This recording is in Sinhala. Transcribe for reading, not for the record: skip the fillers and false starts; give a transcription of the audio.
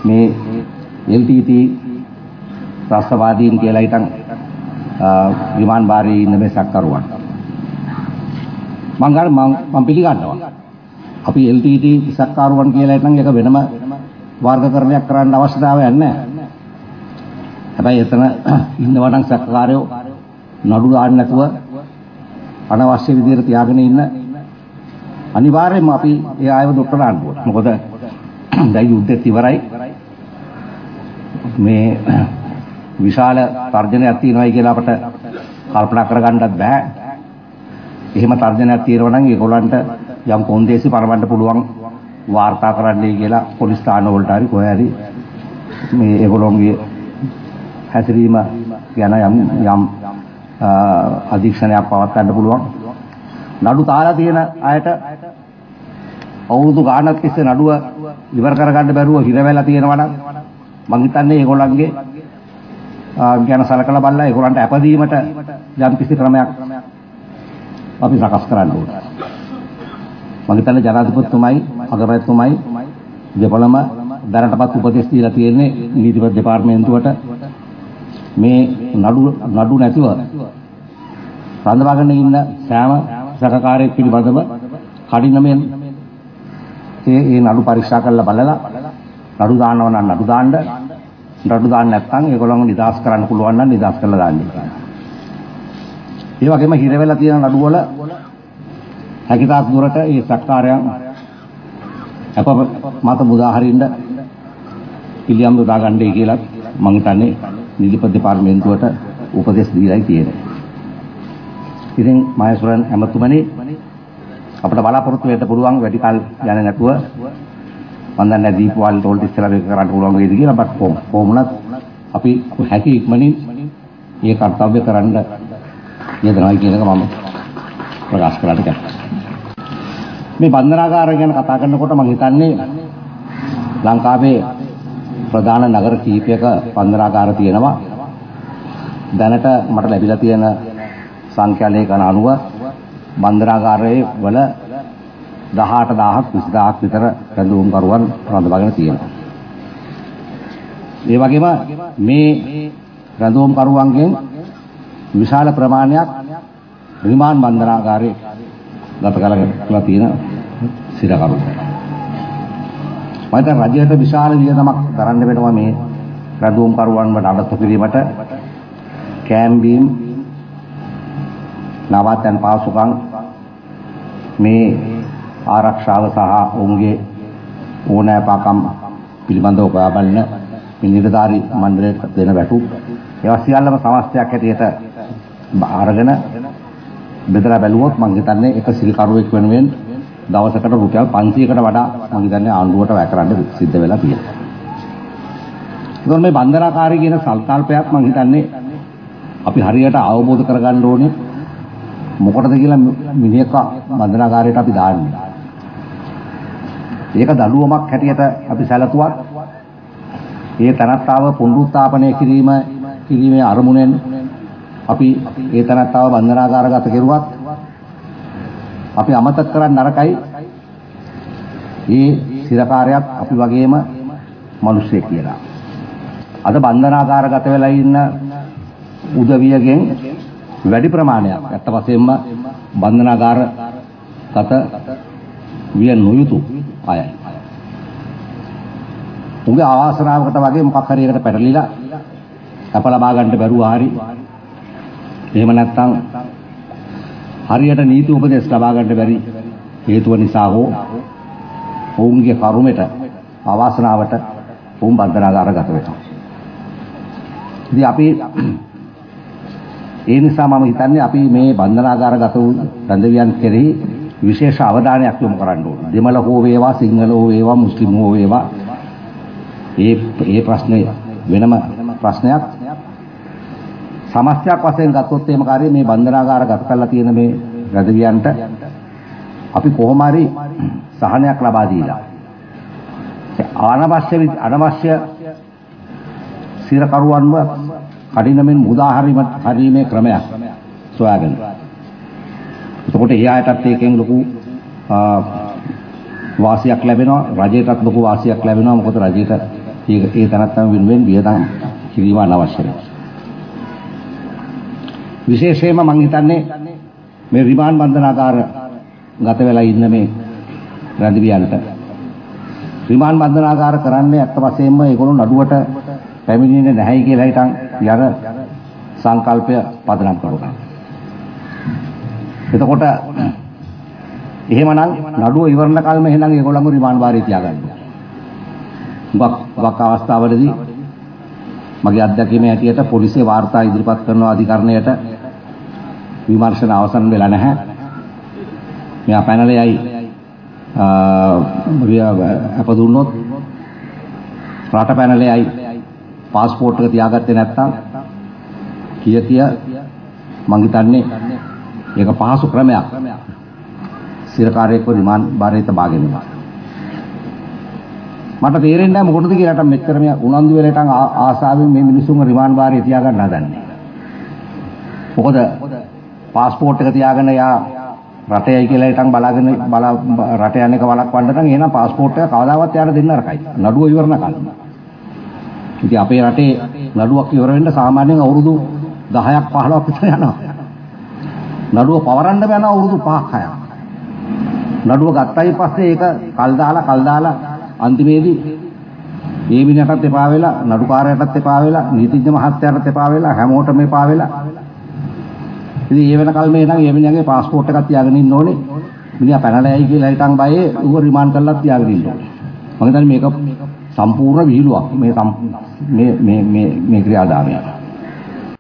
මේ LTT ත්‍රස්තවාදීන් කියලා හිටන් විමාන භාරයේ ඉන්න මේ සැකකරුවන් මම පිළිගන්නවා. අපි LTT සැකකරුවන් කියලා හිටන් එක වෙනම වර්ගකරණයක් කරන්න අවශ්‍යතාවයක් නැහැ. හැබැයි එතන ඉන්නවා නම් සැකකාරයෝ නඩු දාන්න නැතුව අනවශ්‍ය විදිහට තියාගෙන ඉන්න අනිවාර්යයෙන්ම අපි ඒ ආයව දොට්ට දාන්න ඕනේ. මොකද දැන් යුද්ධෙත් ඉවරයි. මේ විශාල තර්ජනයක් තියෙනවායි කියලා අපට කල්පනා කරගන්නත් බෑ. එහෙම තර්ජනයක් තියෙනවා නම් ඒගොල්ලන්ට යම් කොන්දේසි පරවන්න පුළුවන් වාර්තා කරන්නයි කියලා පොලිස් ස්ථාන වලට හරි කොහේ හරි මේ ඒගොල්ලෝගේ හැසිරීම ගැන යම් අධීක්ෂණයක් පවත්වන්න පුළුවන්. නඩු තාලා තියෙන අයට අවුරුදු ගාණක් තිස්සේ නඩුව ඉවර කරගන්න බැරුව හිරවෙලා තියෙනවා නම් මං හිතන්නේ ඒගොල්ලන්ගේ ගැන සලකලා බලලා ඒගොල්ලන්ට අපදීමට යම් කිසි ක්‍රමයක් අපි සකස් කරන්න ඕනේ. මං හිතන්නේ ජනාධිපතිතුමයි අගමැතිතුමයි දෙපළම දැනටපත් උපදෙස් දීලා තියෙන්නේ නීතිපති දෙපාර්තමේන්තුවට මේ නඩු නැතිව රඳවාගෙන ඉන්න සෑම සහකාරයෙක් පිළිබඳව කඩිනමෙන් ඒ නඩු පරීක්ෂා කරලා බලලා නඩු දානවා නම් නඩු දාන්න නඩු දාන්න නැත්නම් ඒගොල්ලන්ව නිදාස් කරන්න පුළුවන් නම් නිදාස් කරලා දාන්න. ඒ වගේම හිර වෙලා තියෙන නඩු වල හැකිතාක් දුරට ඒ සත්කාරයන් අප මත මුදා හරින්න පිළියම් යොදා ගන්නයි කියලා මම හිතන්නේ නීතිපති දෙපාර්තමේන්තුවට උපදෙස් දීලායි තියෙන්නේ. ඉතින් මහේස්වරන් ඇමතුමනි අපිට බලාපොරොත්තු වෙන්න පුළුවන් වැඩි කල යන්නේ නැතුව මම දන්නේ දීපවල වලට ඉස්සරහ මේක කරන්න පුළුවන් වේද කියලා. බත් කොහොමුණත් අපි හැකි ඉක්මනින් මේ කර්තව්‍ය කරන්න යදනවා කියන එක මම ප්‍රකාශ කරන්න කැමතියි. මේ බන්ධනාගාරය ගැන කතා කරනකොට මම හිතන්නේ ලංකාවේ ප්‍රධාන නගර කීපයක බන්ධනාගාර තියෙනවා. දැනට මට ලැබිලා තියෙන සංඛ්‍යා ලේඛන අනුව බන්ධනාගාරයේ වල 18000ක් 20000ක් විතර රැඳවුම්කරුවන් රඳවාගෙන තියෙනවා. ඒ වගේම මේ රැඳවුම්කරුවන්ගෙන් විශාල ප්‍රමාණයක් රිමාන්ඩ් බන්ධනාගාරයේ ගත කරලා තියෙන සිරකරු. මම රජයට විශාල වියදමක් දරන්න වෙනවා මේ රැඳවුම්කරුවන්ව නඩත්තු කිරීමට. කැම්බීම් නවතන් පාසුකම් මේ ආරක්ෂාව සහ ඔවුන්ගේ ඕනෑපාකම් පිළිබඳව ඔබ බලන මේ නිලධාරී මණ්ඩලයට දෙන වැටුප් ඒවා සියල්ලම සමස්තයක් හැටියට අරගෙන බෙදලා බැලුවොත් මම හිතන්නේ එක සිල්කරුවෙක් වෙනුවෙන් දවසකට රුපියල් 500කට වඩා මම හිතන්නේ ආණ්ඩුවට වැය කරන්න සිද්ධ වෙලා තියෙනවා. ඒකෝ මේ බන්ධනාකාරී කියන සල්කල්පයක් මම හිතන්නේ අපි හරියට අවබෝධ කරගන්න ඕනේ. මොකටද කියලා මිනිහක බන්ධනාගාරයට අපි දාන්නේ. ඒක දඬුවමක් හැටියට අපි සැලකුවත් ඒ තනත්තාව පුනරුත්ථාපනය කිරීමේ අරමුණෙන් අපි ඒ තනත්තාව බන්ධනාගාරගත කෙරුවත් අපි අමතක කරන්න නරකයි. ඒ සිරකාරයත් අපි වගේම මිනිස්සෙක් කියලා. අද බන්ධනාගාරගත වෙලා ඉන්න උදවියගෙන් වැඩි ප්‍රමාණයක් අත්ත වශයෙන්ම බන්ධනාගාරගත විය නොයුතු අයයි. උන්ගේ ආවාසනාවකට වගේ මොකක් හරි එකට පැටලිලා අප ලබා ගන්න බැරුව හරි එහෙම නැත්නම් හරියට නීති උපදෙස් ලබා ගන්න බැරි හේතුව නිසා හෝ ඔවුන්ගේ කර්මයට අවාසනාවට ඔවුන් බන්ධනාගාරගත වෙනවා. ඉතින් අපි ඒ නිසා මම හිතන්නේ අපි මේ බන්ධනාගාරගත වූ රැඳවියන් කෙරෙහි විශේෂ අවධානයක් යොමු කරන්න ඕනේ. දෙමළ හෝ වේවා සිංහල හෝ වේවා මුස්ලිම් හෝ වේවා ඒ ප්‍රශ්නේ වෙනම ප්‍රශ්නයක්. සමස්තයක් වශයෙන් ගත්තොත් එහෙම කාර්යය මේ බන්ධනාගාරගත කරලා තියෙන මේ රැඳවියන්ට අපි කොහොම හරි සහනයක් ලබා දීලා අනවශ්‍ය සිරකරුවන්ව කඩිනමින් මුදා හරීමේ ක්‍රමයක් සොයාගෙන. එතකොට එයාටත් ඒකෙන් ලොකු වාසියක් ලැබෙනවා, රජයටත් ලොකු වාසියක් ලැබෙනවා. මොකද රජයට ඒ තනත්තම වෙනුවෙන් වියදම් කිරීම අනවශ්‍යයි. විශේෂයෙන්ම මම හිතන්නේ මේ රිමාන්ඩ් බන්ධනාගාර ගත වෙලා ඉන්න මේ රැඳවියන්ට රිමාන්ඩ් බන්ධනාගාර කරන්නේ අත්ත වශයෙන්ම ඒගොල්ලෝ නඩුවට පැමිණෙන්නේ නැහැයි කියලා හිතන් යන සංකල්පය පදනම් කරගන්න. එතකොට එහෙමනම් නඩුව ඉවරන කල්ම එහෙනම් ඒගොල්ලන්ව රිමාන්ඩ් භාරයේ තියාගන්න. වක් අවස්ථාවලදී මගේ අත්දැකීම හැටියට පොලිසිය වාර්තා ඉදිරිපත් කරන අධිකරණයට විමර්ශන අවසන් වෙලා නැහැ. මෙයා පැනලෙයි අප දුන්නොත් රට පැනලෙයි පාස්පෝර්ට් එක තියාගත්තේ නැත්නම් කීයතිය මං හිතන්නේ ඒක පහසු ක්‍රමයක්. සිරකාරයෙක්ව රිමාන්ඩ් භාරයට බාගෙන යනවා. මට තේරෙන්නේ නැහැ මොකටද කියලාට මෙච්චර මේ උනන්දු වෙලටන් ආසාවෙන් මේ මිනිස්සුන්ව රිමාන්ඩ් භාරයේ තියාගන්න හදන්නේ. මොකද පාස්පෝර්ට් එක තියාගෙන යා රටේයි කියලා හිටන් බලාගෙන රට යන එක වළක්වන්න නම් එහෙනම් පාස්පෝර්ට් එක කවදාවත් යාට දෙන්න නරකයි. නඩුව ඉවරන කලින්. ඉතින් අපේ රටේ නඩුවක් ඉවර වෙන්න සාමාන්‍යයෙන් අවුරුදු 10ක් 15ක් විතර යනවා. නඩුව පවරන්න බෑන අවුරුදු 5ක් 6ක්. නඩුව ගත්තයි පස්සේ ඒක කල් දාලා අන්තිමේදී ඒ මිනිහටත් එපා වෙලා නඩුකාරයටත් එපා වෙලා නීතිඥ මහත්තයාටත් එපා වෙලා හැමෝටම එපා වෙලා ඉතින් ඒ වෙනකල් මේ නම් ඒ මිනිහාගේ પાස්පෝර්ට් එකක් තියාගෙන ඉන්න ඕනේ. මිනිහා පැනලයි කියලා හිතන් බයේ ඌව රිමාන්ඩ් කරලා තියාගෙන ඉන්න ඕනේ. මම හිතන්නේ මේක සම්පූර්ණ විහිළුවක් මේ ක්‍රියාදාමය.